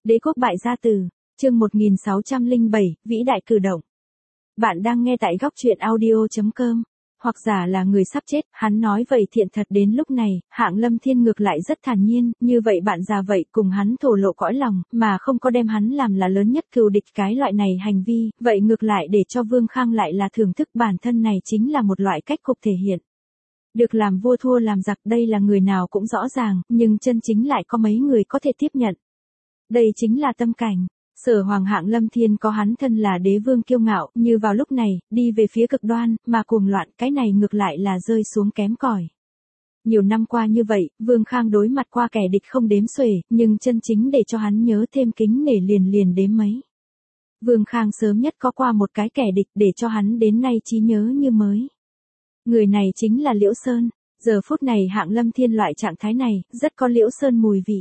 Đế quốc bại gia tử, chương 1607, vĩ đại cử động. Bạn đang nghe tại góc truyện audio.com, hoặc giả là người sắp chết, hắn nói vậy thiện thật đến lúc này, Hạng Lâm Thiên ngược lại rất thản nhiên, như vậy bạn già vậy cùng hắn thổ lộ cõi lòng, mà không có đem hắn làm là lớn nhất cừu địch cái loại này hành vi, vậy ngược lại để cho Vương Khang lại là thưởng thức bản thân này chính là một loại cách cục thể hiện. Được làm vua thua làm giặc đây là người nào cũng rõ ràng, nhưng chân chính lại có mấy người có thể tiếp nhận. Đây chính là tâm cảnh. Sở Hoàng Hạng Lâm Thiên có hắn thân là đế vương kiêu ngạo, như vào lúc này, đi về phía cực đoan, mà cuồng loạn, cái này ngược lại là rơi xuống kém cỏi. Nhiều năm qua như vậy, Vương Khang đối mặt qua kẻ địch không đếm xuể, nhưng chân chính để cho hắn nhớ thêm kính nể liền đếm mấy. Vương Khang sớm nhất có qua một cái kẻ địch để cho hắn đến nay trí nhớ như mới. Người này chính là Liễu Sơn. Giờ phút này Hạng Lâm Thiên loại trạng thái này, rất có Liễu Sơn mùi vị.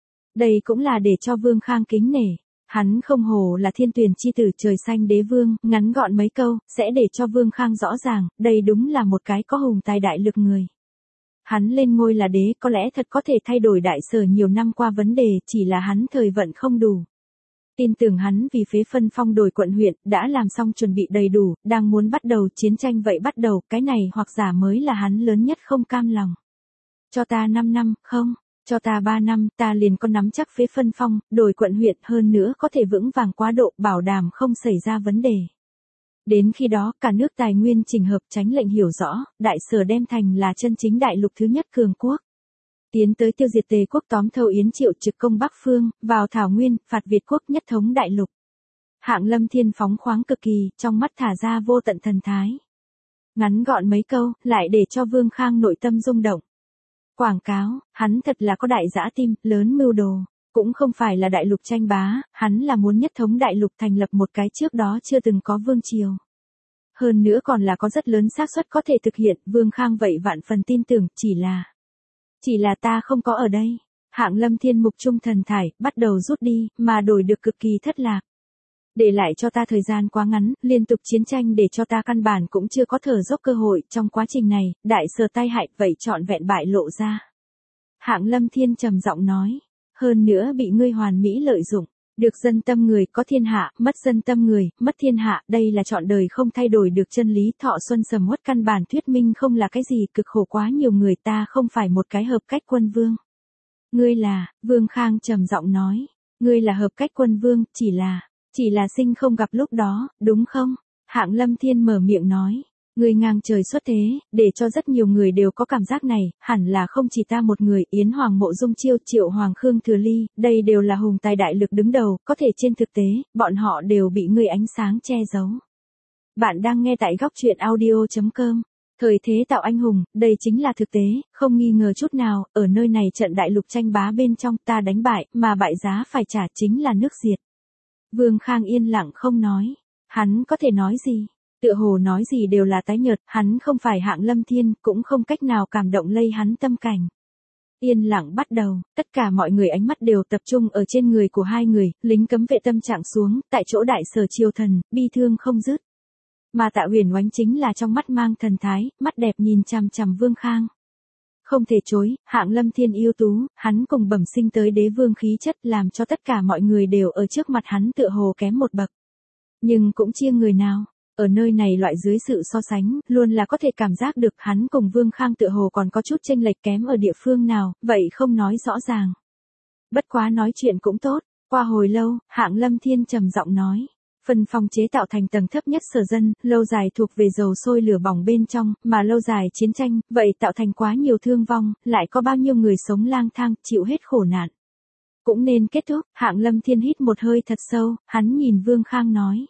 Đây cũng là để cho Vương Khang kính nể. Hắn không hổ là thiên tuyển chi tử trời xanh đế vương, ngắn gọn mấy câu, sẽ để cho Vương Khang rõ ràng, đây đúng là một cái có hùng tài đại lực người. Hắn lên ngôi là đế có lẽ thật có thể thay đổi đại sở nhiều năm qua vấn đề, chỉ là hắn thời vận không đủ. Tin tưởng hắn vì phế phân phong đổi quận huyện, đã làm xong chuẩn bị đầy đủ, đang muốn bắt đầu chiến tranh vậy bắt đầu, cái này hoặc giả mới là hắn lớn nhất không cam lòng. Cho ta 5 năm, không, cho ta 3 năm, ta liền có nắm chắc phế phân phong, đổi quận huyện hơn nữa có thể vững vàng quá độ, bảo đảm không xảy ra vấn đề. Đến khi đó, cả nước tài nguyên chỉnh hợp tránh lệnh hiểu rõ, đại sở đem thành là chân chính đại lục thứ nhất cường quốc. Tiến tới tiêu diệt Tề quốc tóm thâu Yến Triệu trực công Bắc Phương, vào Thảo Nguyên, phạt Việt quốc nhất thống đại lục. Hạng Lâm Thiên phóng khoáng cực kỳ, trong mắt thả ra vô tận thần thái. Ngắn gọn mấy câu, lại để cho Vương Khang nội tâm rung động. Quảng cáo, hắn thật là có đại dã tim, lớn mưu đồ. Cũng không phải là đại lục tranh bá, hắn là muốn nhất thống đại lục thành lập một cái trước đó chưa từng có vương triều. Hơn nữa còn là có rất lớn xác suất có thể thực hiện, Vương Khang vậy vạn phần tin tưởng, chỉ là ta không có ở đây. Hạng Lâm Thiên mục trung thần thải, bắt đầu rút đi, mà đổi được cực kỳ thất lạc. Để lại cho ta thời gian quá ngắn, liên tục chiến tranh để cho ta căn bản cũng chưa có thở dốc cơ hội, trong quá trình này, đại sở tai hại vậy trọn vẹn bại lộ ra. Hạng Lâm Thiên trầm giọng nói, hơn nữa bị ngươi hoàn mỹ lợi dụng, được dân tâm người có thiên hạ, mất dân tâm người, mất thiên hạ, đây là trọn đời không thay đổi được chân lý. Thọ Xuân sầm uất căn bản thuyết minh không là cái gì, cực khổ quá nhiều người, ta không phải một cái hợp cách quân vương. Ngươi là, Vương Khang trầm giọng nói, ngươi là hợp cách quân vương, chỉ là sinh không gặp lúc đó, đúng không? Hạng Lâm Thiên mở miệng nói, ngươi ngang trời xuất thế, để cho rất nhiều người đều có cảm giác này, hẳn là không chỉ ta một người, Yến Hoàng Mộ Dung Chiêu, Triệu Hoàng Khương Thừa Ly, đây đều là hùng tài đại lực đứng đầu, có thể trên thực tế, bọn họ đều bị ngươi ánh sáng che giấu. Bạn đang nghe tại góc truyện audio.com. Thời thế tạo anh hùng, đây chính là thực tế, không nghi ngờ chút nào, ở nơi này trận đại lục tranh bá bên trong ta đánh bại, mà bại giá phải trả chính là nước diệt. Vương Khang yên lặng không nói, hắn có thể nói gì? Tựa hồ nói gì đều là tái nhợt, hắn không phải Hạng Lâm Thiên, cũng không cách nào cảm động lây hắn tâm cảnh. Yên lặng bắt đầu, tất cả mọi người ánh mắt đều tập trung ở trên người của hai người, lính cấm vệ tâm trạng xuống, tại chỗ đại sở triều thần, bi thương không dứt. Mà Tạ Huyền Oánh chính là trong mắt mang thần thái, mắt đẹp nhìn chằm chằm Vương Khang. Không thể chối, Hạng Lâm Thiên ưu tú, hắn cùng bẩm sinh tới đế vương khí chất làm cho tất cả mọi người đều ở trước mặt hắn tựa hồ kém một bậc. Nhưng cũng chia người nào. Ở nơi này loại dưới sự so sánh, luôn là có thể cảm giác được hắn cùng Vương Khang tựa hồ còn có chút chênh lệch kém ở địa phương nào, vậy không nói rõ ràng. Bất quá nói chuyện cũng tốt, qua hồi lâu, Hạng Lâm Thiên trầm giọng nói. Phân phong chế tạo thành tầng thấp nhất sở dân, lâu dài thuộc về dầu sôi lửa bỏng bên trong, mà lâu dài chiến tranh, vậy tạo thành quá nhiều thương vong, lại có bao nhiêu người sống lang thang, chịu hết khổ nạn. Cũng nên kết thúc, Hạng Lâm Thiên hít một hơi thật sâu, hắn nhìn Vương Khang nói.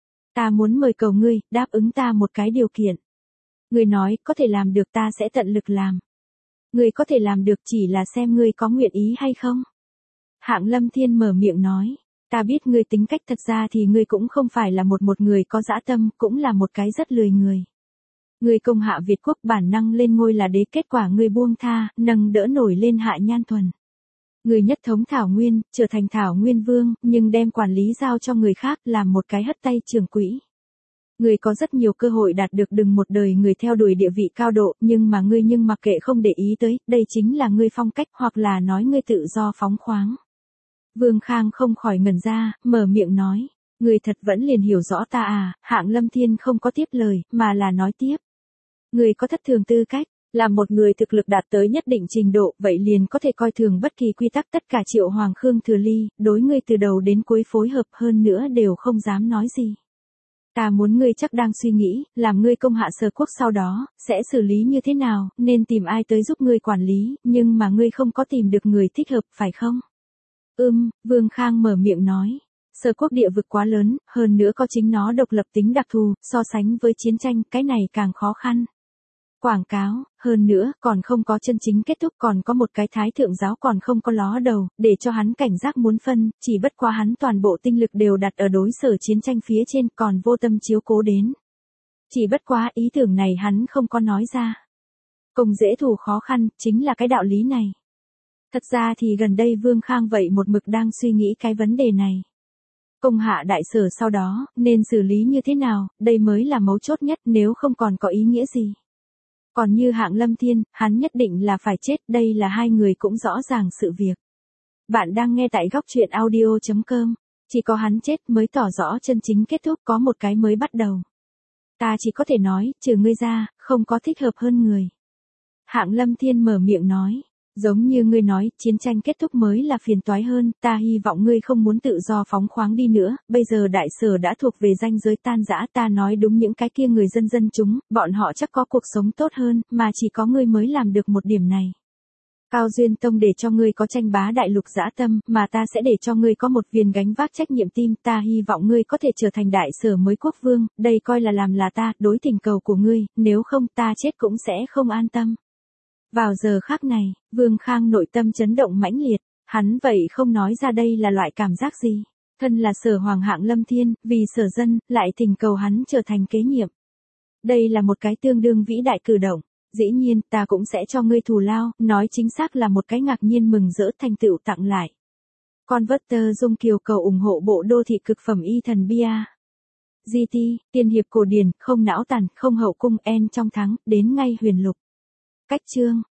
Ta muốn mời cầu ngươi, đáp ứng ta một cái điều kiện. Ngươi nói, có thể làm được ta sẽ tận lực làm. Ngươi có thể làm được chỉ là xem ngươi có nguyện ý hay không. Hạng Lâm Thiên mở miệng nói. Ta biết ngươi tính cách thật ra thì ngươi cũng không phải là một người có dã tâm, cũng là một cái rất lười người. Ngươi công hạ Việt quốc bản năng lên ngôi là đế, kết quả ngươi buông tha, nâng đỡ nổi lên Hạ Nhan Thuần. Ngươi nhất thống Thảo Nguyên, trở thành Thảo Nguyên Vương, nhưng đem quản lý giao cho người khác, làm một cái hất tay trưởng quỹ. Ngươi có rất nhiều cơ hội đạt được đừng một đời người theo đuổi địa vị cao độ, nhưng mặc kệ không để ý tới, đây chính là ngươi phong cách, hoặc là nói ngươi tự do phóng khoáng. Vương Khang không khỏi ngẩn ra, mở miệng nói. Người thật vẫn liền hiểu rõ ta à, Hạng Lâm Thiên không có tiếp lời, mà là nói tiếp. Người có thất thường tư cách, là một người thực lực đạt tới nhất định trình độ, vậy liền có thể coi thường bất kỳ quy tắc tất cả Triệu Hoàng Khương Thừa Ly, đối ngươi từ đầu đến cuối phối hợp hơn nữa đều không dám nói gì. Ta muốn ngươi chắc đang suy nghĩ, làm ngươi công hạ Sở quốc sau đó, sẽ xử lý như thế nào, nên tìm ai tới giúp ngươi quản lý, nhưng mà ngươi không có tìm được người thích hợp, phải không? Vương Khang mở miệng nói. Sở quốc địa vực quá lớn, hơn nữa có chính nó độc lập tính đặc thù, so sánh với chiến tranh, cái này càng khó khăn. Quảng cáo, hơn nữa, còn không có chân chính kết thúc, còn có một cái thái thượng giáo còn không có ló đầu, để cho hắn cảnh giác muốn phân, chỉ bất quá hắn toàn bộ tinh lực đều đặt ở đối sở chiến tranh phía trên, còn vô tâm chiếu cố đến. Chỉ bất quá ý tưởng này hắn không có nói ra. Công dễ thủ khó khăn, chính là cái đạo lý này. Thật ra thì gần đây Vương Khang vậy một mực đang suy nghĩ cái vấn đề này. Công hạ đại sở sau đó, nên xử lý như thế nào, đây mới là mấu chốt nhất, nếu không còn có ý nghĩa gì. Còn như Hạng Lâm Thiên, hắn nhất định là phải chết, đây là hai người cũng rõ ràng sự việc. Bạn đang nghe tại góc truyện audio.com, chỉ có hắn chết mới tỏ rõ chân chính kết thúc, có một cái mới bắt đầu. Ta chỉ có thể nói, trừ ngươi ra, không có thích hợp hơn người. Hạng Lâm Thiên mở miệng nói. Giống như ngươi nói, chiến tranh kết thúc mới là phiền toái hơn, ta hy vọng ngươi không muốn tự do phóng khoáng đi nữa, bây giờ đại sở đã thuộc về ranh giới tan rã, ta nói đúng những cái kia người dân chúng, bọn họ chắc có cuộc sống tốt hơn, mà chỉ có ngươi mới làm được một điểm này. Cao Duyên Tông để cho ngươi có tranh bá đại lục dã tâm, mà ta sẽ để cho ngươi có một viên gánh vác trách nhiệm tim, ta hy vọng ngươi có thể trở thành đại sở mới quốc vương, đây coi là làm là ta, đối tình cầu của ngươi, nếu không ta chết cũng sẽ không an tâm. Vào giờ khắc này, Vương Khang nội tâm chấn động mãnh liệt, hắn vậy không nói ra đây là loại cảm giác gì. Thân là Sở Hoàng Hạng Lâm Thiên, vì sở dân, lại thỉnh cầu hắn trở thành kế nhiệm. Đây là một cái tương đương vĩ đại cử động, dĩ nhiên ta cũng sẽ cho ngươi thù lao, nói chính xác là một cái ngạc nhiên mừng rỡ thành tựu tặng lại. Converter Dung Kiều cầu ủng hộ bộ đô thị cực phẩm y thần bia. GT, tiên hiệp cổ điển, không não tàn, không hậu cung en trong thắng, đến ngay huyền lục. Cách chương